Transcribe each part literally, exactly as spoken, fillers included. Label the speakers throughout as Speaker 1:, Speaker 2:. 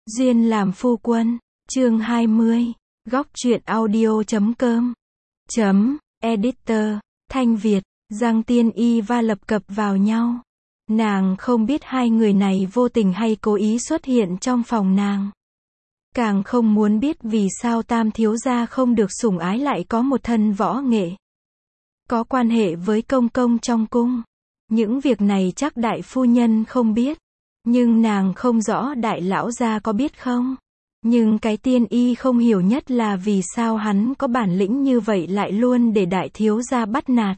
Speaker 1: Duyên làm phu quân, chương hai mươi, góc truyện audio chấm com, chấm, editor, Thanh Việt, Giang Tiên Y va lập cập vào nhau. Nàng không biết hai người này vô tình hay cố ý xuất hiện trong phòng nàng. Càng không muốn biết vì sao Tam thiếu gia không được sủng ái lại có một thân võ nghệ. Có quan hệ với công công trong cung. Những việc này chắc đại phu nhân không biết. Nhưng nàng không rõ đại lão gia có biết không. Nhưng cái Tiên Y không hiểu nhất là vì sao hắn có bản lĩnh như vậy lại luôn để đại thiếu gia bắt nạt.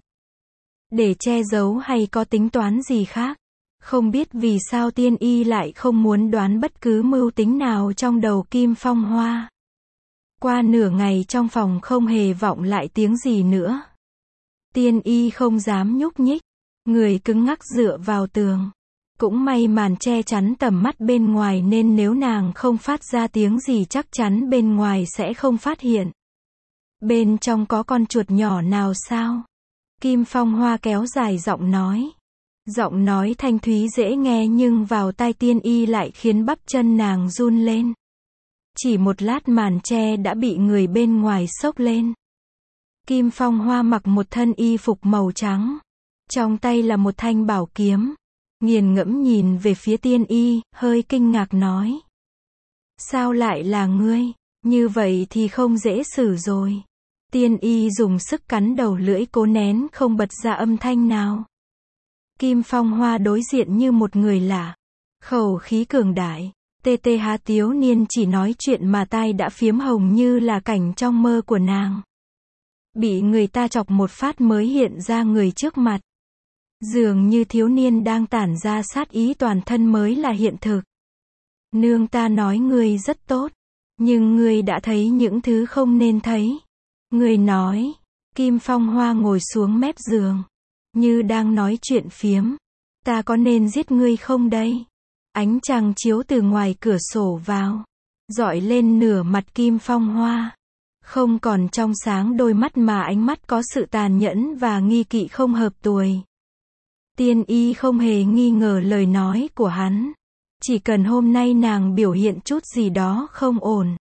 Speaker 1: Để che giấu hay có tính toán gì khác. Không biết vì sao Tiên Y lại không muốn đoán bất cứ mưu tính nào trong đầu Kim Phong Hoa. Qua nửa ngày trong phòng không hề vọng lại tiếng gì nữa. Tiên Y không dám nhúc nhích. Người cứng ngắc dựa vào tường. Cũng may màn che chắn tầm mắt bên ngoài nên nếu nàng không phát ra tiếng gì chắc chắn bên ngoài sẽ không phát hiện. Bên trong có con chuột nhỏ nào sao? Kim Phong Hoa kéo dài giọng nói. Giọng nói thanh thúy dễ nghe nhưng vào tai Tiên Y lại khiến bắp chân nàng run lên. Chỉ một lát màn che đã bị người bên ngoài xốc lên. Kim Phong Hoa mặc một thân y phục màu trắng. Trong tay là một thanh bảo kiếm. Nghiền ngẫm nhìn về phía Tiên Y, hơi kinh ngạc nói. Sao lại là ngươi? Như vậy thì không dễ xử rồi. Tiên Y dùng sức cắn đầu lưỡi cố nén không bật ra âm thanh nào. Kim Phong Hoa đối diện như một người lạ. Khẩu khí cường đại. Tê tê há tiếu niên chỉ nói chuyện mà tai đã phiếm hồng như là cảnh trong mơ của nàng. Bị người ta chọc một phát mới hiện ra người trước mặt. Dường như thiếu niên đang tản ra sát ý toàn thân mới là hiện thực. Nương ta nói ngươi rất tốt. Nhưng ngươi đã thấy những thứ không nên thấy. Ngươi nói. Kim Phong Hoa ngồi xuống mép giường. Như đang nói chuyện phiếm. Ta có nên giết ngươi không đây? Ánh trăng chiếu từ ngoài cửa sổ vào. Rọi lên nửa mặt Kim Phong Hoa. Không còn trong sáng đôi mắt mà ánh mắt có sự tàn nhẫn và nghi kỵ không hợp tuổi. Tiên Y không hề nghi ngờ lời nói của hắn. Chỉ cần hôm nay nàng biểu hiện chút gì đó không ổn.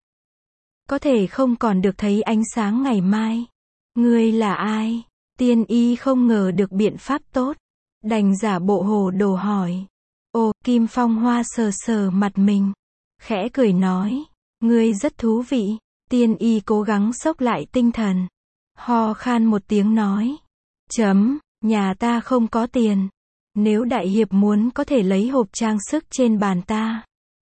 Speaker 1: Có thể không còn được thấy ánh sáng ngày mai. Ngươi là ai? Tiên Y không ngờ được biện pháp tốt. Đành giả bộ hồ đồ hỏi. Ồ, Kim Phong Hoa sờ sờ mặt mình. Khẽ cười nói. Ngươi rất thú vị. Tiên Y cố gắng xốc lại tinh thần. Ho khan một tiếng nói. Chấm. Nhà ta không có tiền. Nếu đại hiệp muốn có thể lấy hộp trang sức trên bàn ta.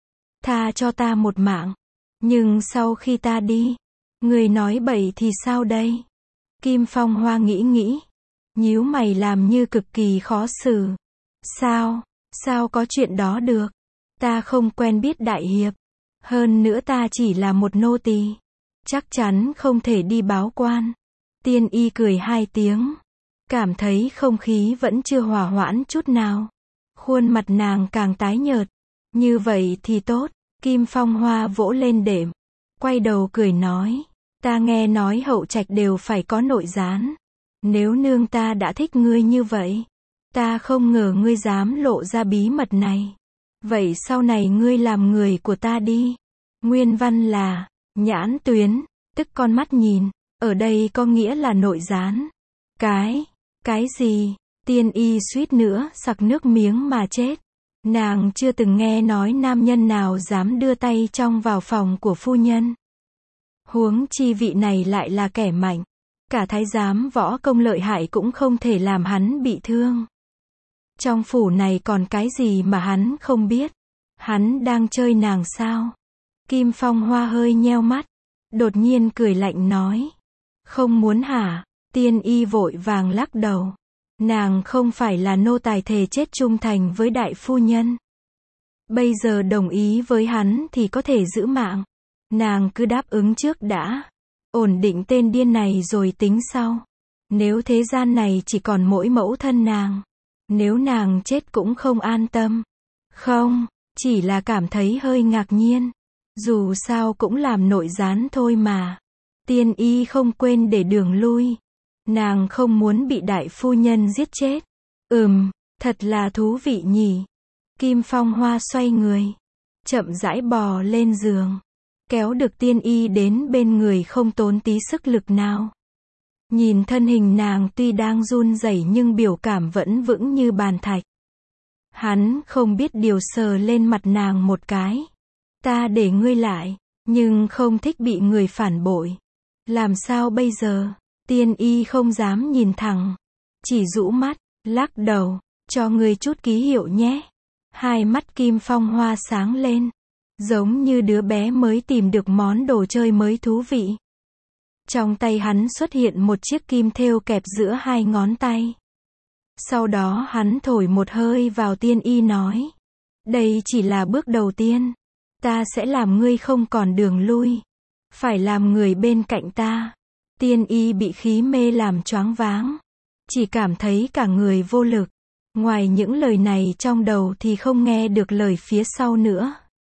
Speaker 1: Tha cho ta một mạng. Nhưng sau khi ta đi. Người nói bậy thì sao đây? Kim Phong Hoa nghĩ nghĩ. Nhíu mày làm như cực kỳ khó xử. Sao? Sao có chuyện đó được? Ta không quen biết đại hiệp. Hơn nữa ta chỉ là một nô tỳ. Chắc chắn không thể đi báo quan. Tiên Y cười hai tiếng. Cảm thấy không khí vẫn chưa hòa hoãn chút nào. Khuôn mặt nàng càng tái nhợt. Như vậy thì tốt. Kim Phong Hoa vỗ lên đệm. Quay đầu cười nói. Ta nghe nói hậu trạch đều phải có nội gián. Nếu nương ta đã thích ngươi như vậy. Ta không ngờ ngươi dám lộ ra bí mật này. Vậy sau này ngươi làm người của ta đi. Nguyên văn là, nhãn tuyến, tức con mắt nhìn. Ở đây có nghĩa là nội gián. Cái, cái gì? Tiên Y suýt nữa sặc nước miếng mà chết. Nàng chưa từng nghe nói nam nhân nào dám đưa tay trong vào phòng của phu nhân. Huống chi vị này lại là kẻ mạnh. Cả thái giám võ công lợi hại cũng không thể làm hắn bị thương. Trong phủ này còn cái gì mà hắn không biết? Hắn đang chơi nàng sao? Kim Phong Hoa hơi nheo mắt. Đột nhiên cười lạnh nói. Không muốn hả? Tiên Y vội vàng lắc đầu. Nàng không phải là nô tài thề chết trung thành với đại phu nhân. Bây giờ đồng ý với hắn thì có thể giữ mạng. Nàng cứ đáp ứng trước đã. Ổn định tên điên này rồi tính sau. Nếu thế gian này chỉ còn mỗi mẫu thân nàng. Nếu nàng chết cũng không an tâm. Không, chỉ là cảm thấy hơi ngạc nhiên. Dù sao cũng làm nội gián thôi mà. Tiên Y không quên để đường lui. Nàng không muốn bị đại phu nhân giết chết. Ừm, thật là thú vị nhỉ. Kim Phong Hoa xoay người. chậm rãi bò lên giường, kéo được Tiên Y đến bên người không tốn tí sức lực nào. Nhìn thân hình nàng tuy đang run rẩy nhưng biểu cảm vẫn vững như bàn thạch. Hắn không biết điều sờ lên mặt nàng một cái. Ta để ngươi lại, nhưng không thích bị người phản bội. Làm sao bây giờ? Tiên Y không dám nhìn thẳng, chỉ rũ mắt, lắc đầu, cho ngươi chút ký hiệu nhé. Hai mắt Kim Phong Hoa sáng lên, giống như đứa bé mới tìm được món đồ chơi mới thú vị. Trong tay hắn xuất hiện một chiếc kim thêu kẹp giữa hai ngón tay. Sau đó hắn thổi một hơi vào Tiên Y nói. Đây chỉ là bước đầu tiên. Ta sẽ làm ngươi không còn đường lui. Phải làm người bên cạnh ta. Tiên Y bị khí mê làm choáng váng. Chỉ cảm thấy cả người vô lực. Ngoài những lời này trong đầu thì không nghe được lời phía sau nữa.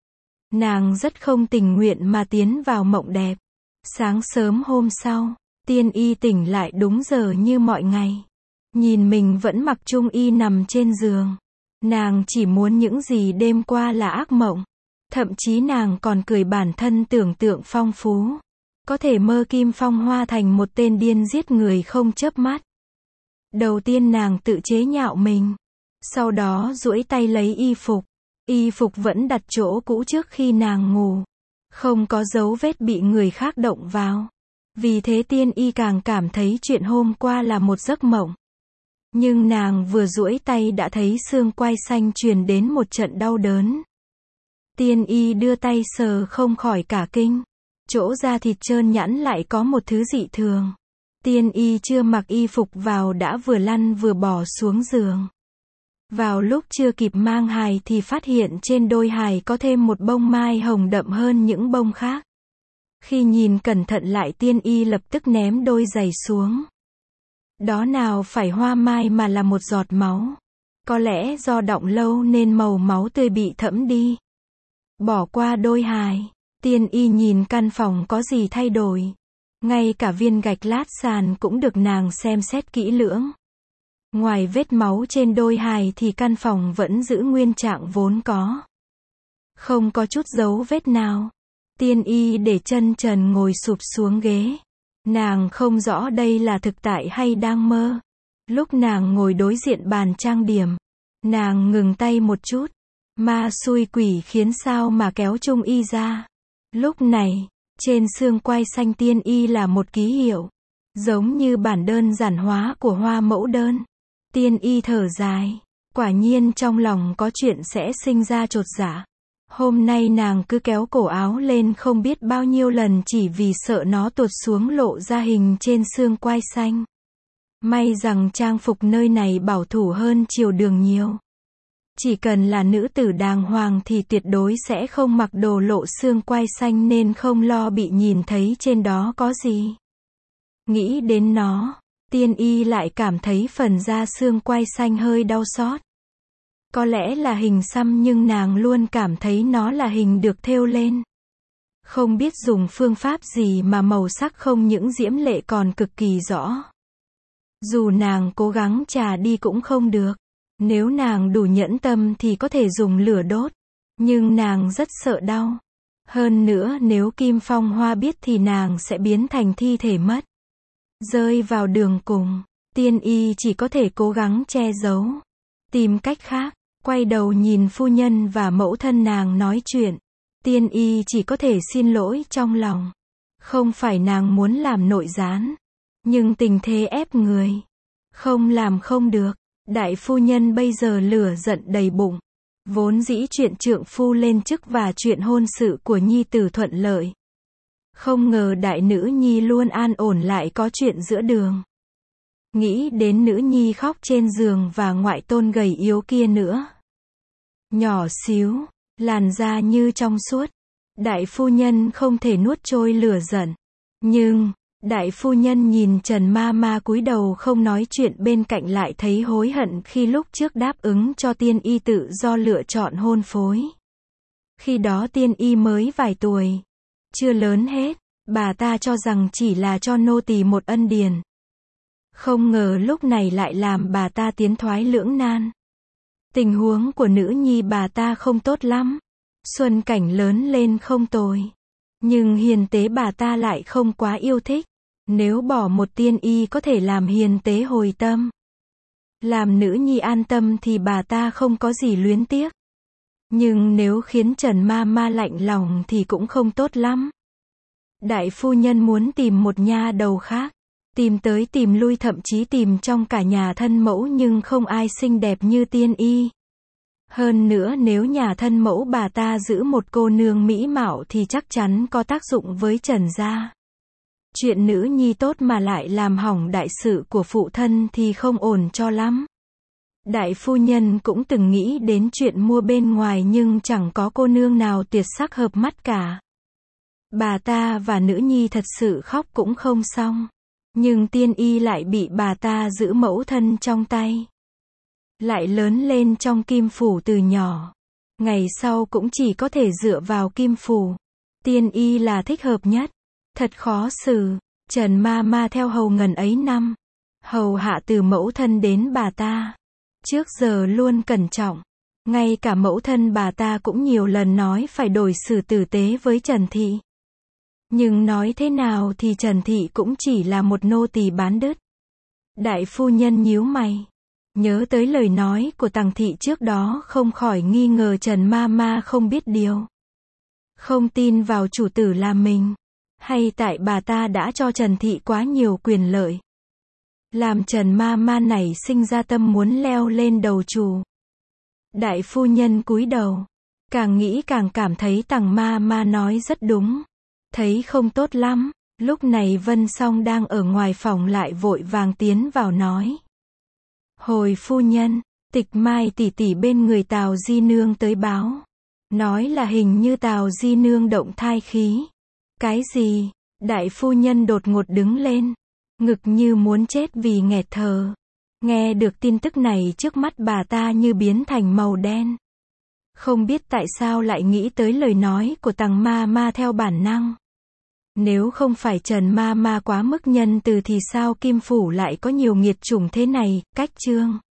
Speaker 1: Nàng rất không tình nguyện mà tiến vào mộng đẹp. Sáng sớm hôm sau, Tiên Y tỉnh lại đúng giờ như mọi ngày. Nhìn mình vẫn mặc trung y nằm trên giường. Nàng chỉ muốn những gì đêm qua là ác mộng. Thậm chí nàng còn cười bản thân tưởng tượng phong phú. Có thể mơ Kim Phong Hoa thành một tên điên giết người không chớp mắt. Đầu tiên nàng tự chế nhạo mình. Sau đó duỗi tay lấy y phục. Y phục vẫn đặt chỗ cũ trước khi nàng ngủ. Không có dấu vết bị người khác động vào. Vì thế Tiên Y càng cảm thấy chuyện hôm qua là một giấc mộng. Nhưng nàng vừa duỗi tay đã thấy xương quai xanh truyền đến một trận đau đớn. Tiên Y đưa tay sờ không khỏi cả kinh. Chỗ da thịt trơn nhẵn lại có một thứ dị thường. Tiên Y chưa mặc y phục vào đã vừa lăn vừa bò xuống giường. Vào lúc chưa kịp mang hài thì phát hiện trên đôi hài có thêm một bông mai hồng đậm hơn những bông khác. Khi nhìn cẩn thận lại Tiên Y lập tức ném đôi giày xuống. Đó nào phải hoa mai mà là một giọt máu. Có lẽ do đọng lâu nên màu máu tươi bị thẫm đi. Bỏ qua đôi hài, Tiên Y nhìn căn phòng có gì thay đổi. Ngay cả viên gạch lát sàn cũng được nàng xem xét kỹ lưỡng. Ngoài vết máu trên đôi hài thì căn phòng vẫn giữ nguyên trạng vốn có. Không có chút dấu vết nào. Tiên Y để chân trần ngồi sụp xuống ghế. Nàng không rõ đây là thực tại hay đang mơ. Lúc nàng ngồi đối diện bàn trang điểm, nàng ngừng tay một chút. Ma xui quỷ khiến sao mà kéo trung y ra. Lúc này, trên xương quai xanh Tiên Y là một ký hiệu. Giống như bản đơn giản hóa của hoa mẫu đơn. Tiên Y thở dài. Quả nhiên trong lòng có chuyện sẽ sinh ra chột dạ. Hôm nay nàng cứ kéo cổ áo lên không biết bao nhiêu lần chỉ vì sợ nó tuột xuống lộ ra hình trên xương quai xanh. May rằng trang phục nơi này bảo thủ hơn triều đường nhiều. Chỉ cần là nữ tử đàng hoàng thì tuyệt đối sẽ không mặc đồ lộ xương quai xanh nên không lo bị nhìn thấy trên đó có gì. Nghĩ đến nó, Tiên Y lại cảm thấy phần da xương quai xanh hơi đau xót. Có lẽ là hình xăm nhưng nàng luôn cảm thấy nó là hình được thêu lên. Không biết dùng phương pháp gì mà màu sắc không những diễm lệ còn cực kỳ rõ. Dù nàng cố gắng chà đi cũng không được. Nếu nàng đủ nhẫn tâm thì có thể dùng lửa đốt. Nhưng nàng rất sợ đau. Hơn nữa nếu Kim Phong Hoa biết thì nàng sẽ biến thành thi thể mất. Rơi vào đường cùng, Tiên Y chỉ có thể cố gắng che giấu. Tìm cách khác, quay đầu nhìn phu nhân và mẫu thân nàng nói chuyện. Tiên Y chỉ có thể xin lỗi trong lòng. Không phải nàng muốn làm nội gián. Nhưng tình thế ép người. Không làm không được. Đại phu nhân bây giờ lửa giận đầy bụng. Vốn dĩ chuyện trượng phu lên chức và chuyện hôn sự của nhi tử thuận lợi. Không ngờ đại nữ nhi luôn an ổn lại có chuyện giữa đường. Nghĩ đến nữ nhi khóc trên giường và ngoại tôn gầy yếu kia nữa. Nhỏ xíu, làn da như trong suốt. Đại phu nhân không thể nuốt trôi lửa giận. Nhưng, đại phu nhân nhìn Trần ma ma cúi đầu không nói chuyện bên cạnh lại thấy hối hận khi lúc trước đáp ứng cho Tiên Y tự do lựa chọn hôn phối. Khi đó Tiên Y mới vài tuổi. Chưa lớn hết, bà ta cho rằng chỉ là cho nô tỳ một ân điển. Không ngờ lúc này lại làm bà ta tiến thoái lưỡng nan. Tình huống của nữ nhi bà ta không tốt lắm. Xuân Cảnh lớn lên không tồi. Nhưng hiền tế bà ta lại không quá yêu thích. Nếu bỏ một tiên y có thể làm hiền tế hồi tâm, làm nữ nhi an tâm thì bà ta không có gì luyến tiếc. Nhưng nếu khiến Trần ma ma lạnh lòng thì cũng không tốt lắm. Đại phu nhân muốn tìm một nha đầu khác. Tìm tới tìm lui, thậm chí tìm trong cả nhà thân mẫu, nhưng không ai xinh đẹp như tiên y. Hơn nữa nếu nhà thân mẫu bà ta giữ một cô nương mỹ mạo thì chắc chắn có tác dụng với Trần gia. Chuyện nữ nhi tốt mà lại làm hỏng đại sự của phụ thân thì không ổn cho lắm. Đại phu nhân cũng từng nghĩ đến chuyện mua bên ngoài nhưng chẳng có cô nương nào tuyệt sắc hợp mắt cả. Bà ta và nữ nhi thật sự khóc cũng không xong. Nhưng tiên y lại bị bà ta giữ mẫu thân trong tay. Lại lớn lên trong kim phủ từ nhỏ. Ngày sau cũng chỉ có thể dựa vào kim phủ. Tiên y là thích hợp nhất. Thật khó xử. Trần ma ma theo hầu ngần ấy năm. Hầu hạ từ mẫu thân đến bà ta. Trước giờ luôn cẩn trọng. Ngay cả mẫu thân bà ta cũng nhiều lần nói phải đối xử tử tế với Trần Thị. Nhưng nói thế nào thì Trần Thị cũng chỉ là một nô tỳ bán đứt. Đại phu nhân nhíu mày. Nhớ tới lời nói của Tằng Thị trước đó, không khỏi nghi ngờ Trần ma ma không biết điều. Không tin vào chủ tử là mình. Hay tại bà ta đã cho Trần Thị quá nhiều quyền lợi. Làm Trần ma ma này sinh ra tâm muốn leo lên đầu chủ. Đại phu nhân cúi đầu. Càng nghĩ càng cảm thấy Tằng ma ma nói rất đúng. Thấy không tốt lắm. Lúc này Vân Song đang ở ngoài phòng lại vội vàng tiến vào nói. Hồi phu nhân, Tịch Mai tỷ tỷ bên người Tào Di Nương tới báo. Nói là hình như Tào Di Nương động thai khí. Cái gì? Đại phu nhân đột ngột đứng lên. Ngực như muốn chết vì nghẹt thở. Nghe được tin tức này trước mắt bà ta như biến thành màu đen. Không biết tại sao lại nghĩ tới lời nói của Tằng ma ma theo bản năng. Nếu không phải Trần ma ma quá mức nhân từ thì sao Kim Phủ lại có nhiều nghiệt chủng thế này. Cách chương